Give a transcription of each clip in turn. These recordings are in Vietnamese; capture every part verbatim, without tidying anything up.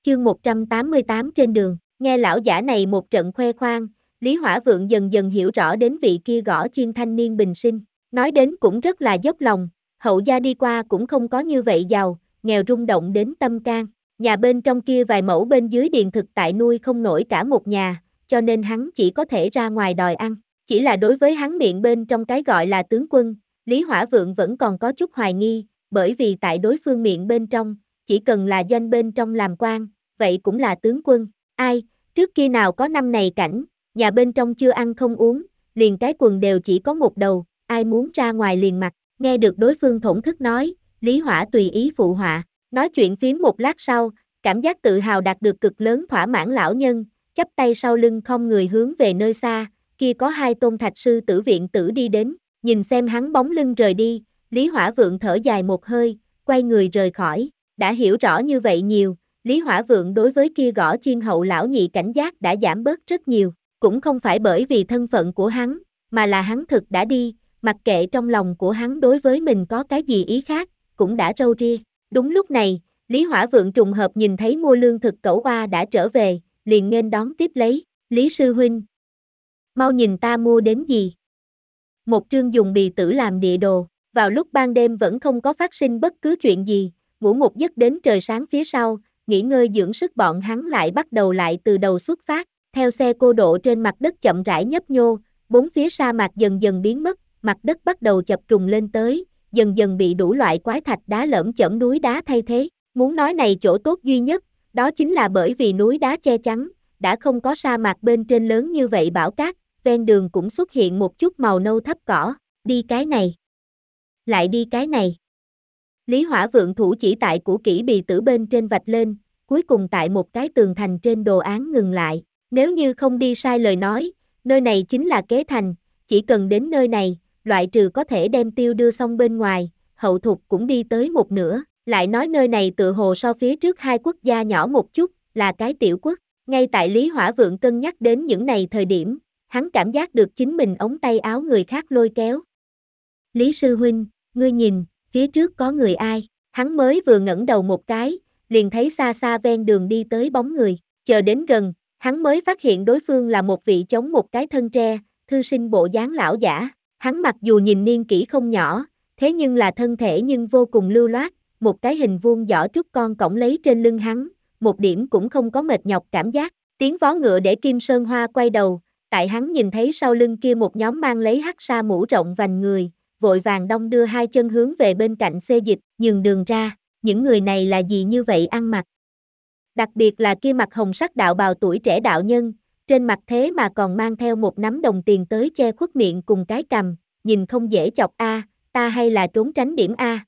Chương một trăm tám mươi tám trên đường, nghe lão giả này một trận khoe khoang, Lý Hỏa Vượng dần dần hiểu rõ đến vị kia gõ chiên thanh niên bình sinh, nói đến cũng rất là dốc lòng, hậu gia đi qua cũng không có như vậy giàu, nghèo rung động đến tâm can, nhà bên trong kia vài mẫu bên dưới điền thực tại nuôi không nổi cả một nhà, cho nên hắn chỉ có thể ra ngoài đòi ăn, chỉ là đối với hắn miệng bên trong cái gọi là tướng quân, Lý Hỏa Vượng vẫn còn có chút hoài nghi, bởi vì tại đối phương miệng bên trong, chỉ cần là doanh bên trong làm quan, vậy cũng là tướng quân, ai, trước kia nào có năm này cảnh, nhà bên trong chưa ăn không uống, liền cái quần đều chỉ có một đầu, ai muốn ra ngoài liền mặc, nghe được đối phương thổn thức nói, Lý Hỏa tùy ý phụ họa, nói chuyện phím một lát sau, cảm giác tự hào đạt được cực lớn thỏa mãn lão nhân, chắp tay sau lưng không người hướng về nơi xa, kia có hai tôn thạch sư tử viện tử đi đến, nhìn xem hắn bóng lưng rời đi, Lý Hỏa Vượng thở dài một hơi, quay người rời khỏi, đã hiểu rõ như vậy nhiều, Lý Hỏa Vượng đối với kia gõ chiên hậu lão nhị cảnh giác đã giảm bớt rất nhiều, cũng không phải bởi vì thân phận của hắn, mà là hắn thực đã đi, mặc kệ trong lòng của hắn đối với mình có cái gì ý khác, cũng đã râu ria. Đúng lúc này, Lý Hỏa Vượng trùng hợp nhìn thấy mua lương thực cẩu oa đã trở về, liền nghênh đón tiếp lấy, Lý sư huynh. Mau nhìn ta mua đến gì? Một trương dùng bì tử làm địa đồ, vào lúc ban đêm vẫn không có phát sinh bất cứ chuyện gì, ngủ một giấc đến trời sáng phía sau, nghỉ ngơi dưỡng sức bọn hắn lại bắt đầu lại từ đầu xuất phát, theo xe cô độ trên mặt đất chậm rãi nhấp nhô, bốn phía sa mạc dần dần biến mất, mặt đất bắt đầu chập trùng lên tới, dần dần bị đủ loại quái thạch đá lởm chởm núi đá thay thế, muốn nói này chỗ tốt duy nhất, đó chính là bởi vì núi đá che chắn, đã không có sa mạc bên trên lớn như vậy bão cát, ven đường cũng xuất hiện một chút màu nâu thấp cỏ, đi cái này, lại đi cái này. Lý Hỏa Vượng thủ chỉ tại cũ kỹ bì tử bên trên vạch lên, cuối cùng tại một cái tường thành trên đồ án ngừng lại, nếu như không đi sai lời nói, nơi này chính là kế thành, chỉ cần đến nơi này, loại trừ có thể đem tiêu đưa xong bên ngoài, hậu thục cũng đi tới một nửa, lại nói nơi này tựa hồ so phía trước hai quốc gia nhỏ một chút, là cái tiểu quốc, ngay tại Lý Hỏa Vượng cân nhắc đến những này thời điểm, hắn cảm giác được chính mình ống tay áo người khác lôi kéo. Lý sư huynh, ngươi nhìn, phía trước có người ai, hắn mới vừa ngẩng đầu một cái, liền thấy xa xa ven đường đi tới bóng người, chờ đến gần, hắn mới phát hiện đối phương là một vị chống một cái thân tre, thư sinh bộ dáng lão giả, hắn mặc dù nhìn niên kỷ không nhỏ, thế nhưng là thân thể nhưng vô cùng lưu loát, một cái hình vuông giỏ trúc con cõng lấy trên lưng hắn, một điểm cũng không có mệt nhọc cảm giác, tiếng vó ngựa để Kim Sơn Hoa quay đầu, tại hắn nhìn thấy sau lưng kia một nhóm mang lấy hắc sa mũ rộng vành người, vội vàng đong đưa hai chân hướng về bên cạnh xê dịch, nhường đường ra, những người này là gì như vậy ăn mặc. Đặc biệt là kia mặt hồng sắc đạo bào tuổi trẻ đạo nhân, trên mặt thế mà còn mang theo một nắm đồng tiền tới che khuất miệng cùng cái cằm, nhìn không dễ chọc a, ta hay là trốn tránh điểm a.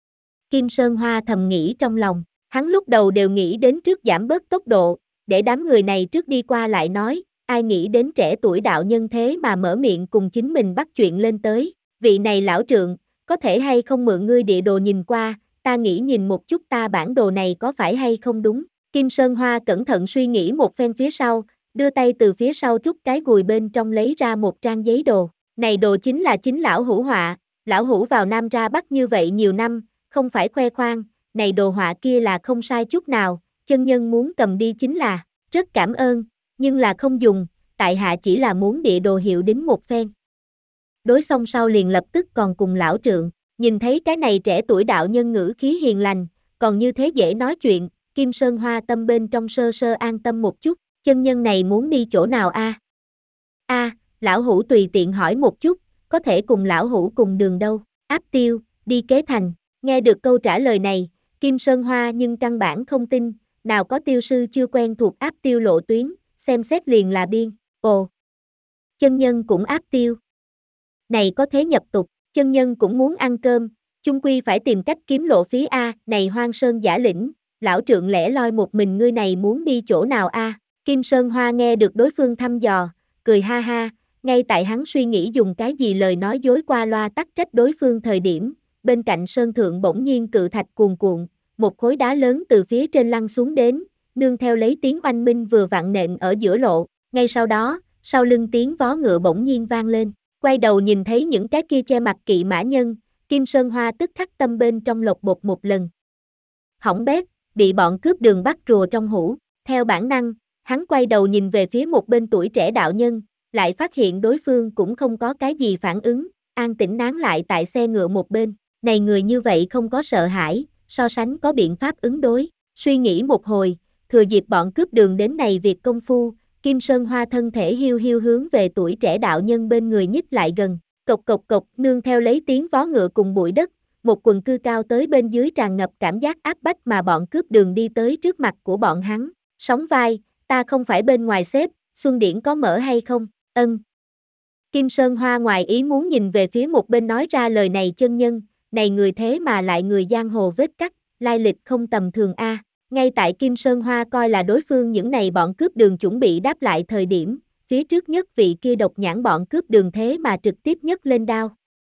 Kim Sơn Hoa thầm nghĩ trong lòng, hắn lúc đầu đều nghĩ đến trước giảm bớt tốc độ, để đám người này trước đi qua lại nói, ai nghĩ đến trẻ tuổi đạo nhân thế mà mở miệng cùng chính mình bắt chuyện lên tới, vị này lão trượng, có thể hay không mượn ngươi địa đồ nhìn qua, ta nghĩ nhìn một chút ta bản đồ này có phải hay không đúng. Kim Sơn Hoa cẩn thận suy nghĩ một phen phía sau, đưa tay từ phía sau trút cái gùi bên trong lấy ra một trang giấy đồ, này đồ chính là chính lão hữu họa, lão hữu vào Nam ra Bắc như vậy nhiều năm, không phải khoe khoang, này đồ họa kia là không sai chút nào, chân nhân muốn cầm đi chính là, rất cảm ơn, nhưng là không dùng, tại hạ chỉ là muốn địa đồ hiệu đính một phen. Đối xong sau liền lập tức còn cùng lão trượng, nhìn thấy cái này trẻ tuổi đạo nhân ngữ khí hiền lành, còn như thế dễ nói chuyện, Kim Sơn Hoa tâm bên trong sơ sơ an tâm một chút, chân nhân này muốn đi chỗ nào a? A, à, lão hữu tùy tiện hỏi một chút, có thể cùng lão hữu cùng đường đâu, áp tiêu, đi kế thành, nghe được câu trả lời này, Kim Sơn Hoa nhưng căn bản không tin, nào có tiêu sư chưa quen thuộc áp tiêu lộ tuyến, xem xét liền là biên, ồ, chân nhân cũng áp tiêu. Này có thế nhập tục, chân nhân cũng muốn ăn cơm, chung quy phải tìm cách kiếm lộ phí a, này Hoang Sơn giả lĩnh, lão trượng lẻ loi một mình ngươi này muốn đi chỗ nào a? Kim Sơn Hoa nghe được đối phương thăm dò, cười ha ha, ngay tại hắn suy nghĩ dùng cái gì lời nói dối qua loa tắc trách đối phương thời điểm, bên cạnh sơn thượng bỗng nhiên cự thạch cuồn cuộn, một khối đá lớn từ phía trên lăn xuống đến, nương theo lấy tiếng oanh minh vừa vặn nện ở giữa lộ, ngay sau đó, sau lưng tiếng vó ngựa bỗng nhiên vang lên, quay đầu nhìn thấy những cái kia che mặt kỵ mã nhân, Kim Sơn Hoa tức khắc tâm bên trong lộc bột một lần. Hỏng bét, bị bọn cướp đường bắt rùa trong hũ. Theo bản năng, hắn quay đầu nhìn về phía một bên tuổi trẻ đạo nhân, lại phát hiện đối phương cũng không có cái gì phản ứng, an tĩnh nán lại tại xe ngựa một bên. Này người như vậy không có sợ hãi, so sánh có biện pháp ứng đối. Suy nghĩ một hồi, thừa dịp bọn cướp đường đến này việc công phu, Kim Sơn Hoa thân thể hiu hiu hướng về tuổi trẻ đạo nhân bên người nhích lại gần. Cộc cộc cộc, nương theo lấy tiếng vó ngựa cùng bụi đất, một quần cư cao tới bên dưới tràn ngập cảm giác áp bách mà bọn cướp đường đi tới trước mặt của bọn hắn. Sóng vai, ta không phải bên ngoài xếp, Xuân Điển có mở hay không? Ân. Kim Sơn Hoa ngoài ý muốn nhìn về phía một bên nói ra lời này chân nhân, này người thế mà lại người giang hồ vết cắt, lai lịch không tầm thường a. Ngay tại Kim Sơn Hoa coi là đối phương những này bọn cướp đường chuẩn bị đáp lại thời điểm, phía trước nhất vị kia độc nhãn bọn cướp đường thế mà trực tiếp nhấc lên đao.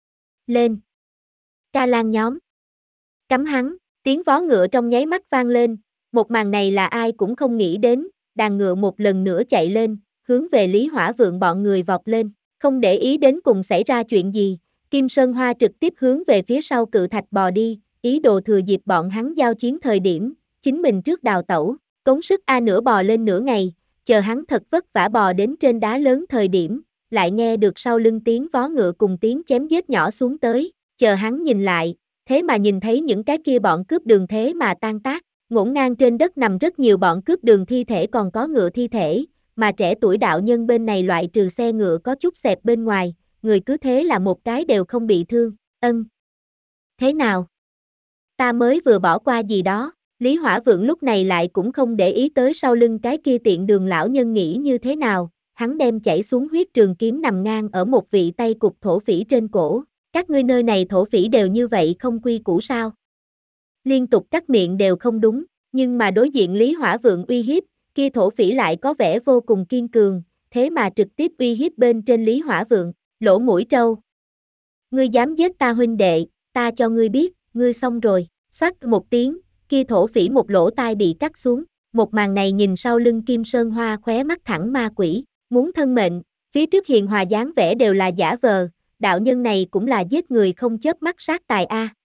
Lên! Ca Lan nhóm! Cắm hắn, tiếng vó ngựa trong nháy mắt vang lên, một màn này là ai cũng không nghĩ đến, đàn ngựa một lần nữa chạy lên, hướng về Lý Hỏa Vượng bọn người vọt lên, không để ý đến cùng xảy ra chuyện gì, Kim Sơn Hoa trực tiếp hướng về phía sau cự thạch bò đi, ý đồ thừa dịp bọn hắn giao chiến thời điểm, chính mình trước đào tẩu, cống sức A nửa bò lên nửa ngày, chờ hắn thật vất vả bò đến trên đá lớn thời điểm, lại nghe được sau lưng tiếng vó ngựa cùng tiếng chém giết nhỏ xuống tới, chờ hắn nhìn lại, thế mà nhìn thấy những cái kia bọn cướp đường thế mà tan tác, ngổn ngang trên đất nằm rất nhiều bọn cướp đường thi thể còn có ngựa thi thể, mà trẻ tuổi đạo nhân bên này loại trừ xe ngựa có chút xẹp bên ngoài, người cứ thế là một cái đều không bị thương, ân. Thế nào? Ta mới vừa bỏ qua gì đó. Lý Hỏa Vượng lúc này lại cũng không để ý tới sau lưng cái kia tiện đường lão nhân nghĩ như thế nào, hắn đem chảy xuống huyết trường kiếm nằm ngang ở một vị tay cục thổ phỉ trên cổ, các ngươi nơi này thổ phỉ đều như vậy không quy củ sao? Liên tục cắt miệng đều không đúng, nhưng mà đối diện Lý Hỏa Vượng uy hiếp, kia thổ phỉ lại có vẻ vô cùng kiên cường, thế mà trực tiếp uy hiếp bên trên Lý Hỏa Vượng, lỗ mũi trâu. Ngươi dám giết ta huynh đệ, ta cho ngươi biết, ngươi xong rồi, xoát một tiếng. Kia thổ phỉ một lỗ tai bị cắt xuống, một màn này nhìn sau lưng Kim Sơn Hoa khóe mắt thẳng ma quỷ, muốn thân mệnh, phía trước hiền hòa dáng vẻ đều là giả vờ, đạo nhân này cũng là giết người không chớp mắt sát tài a.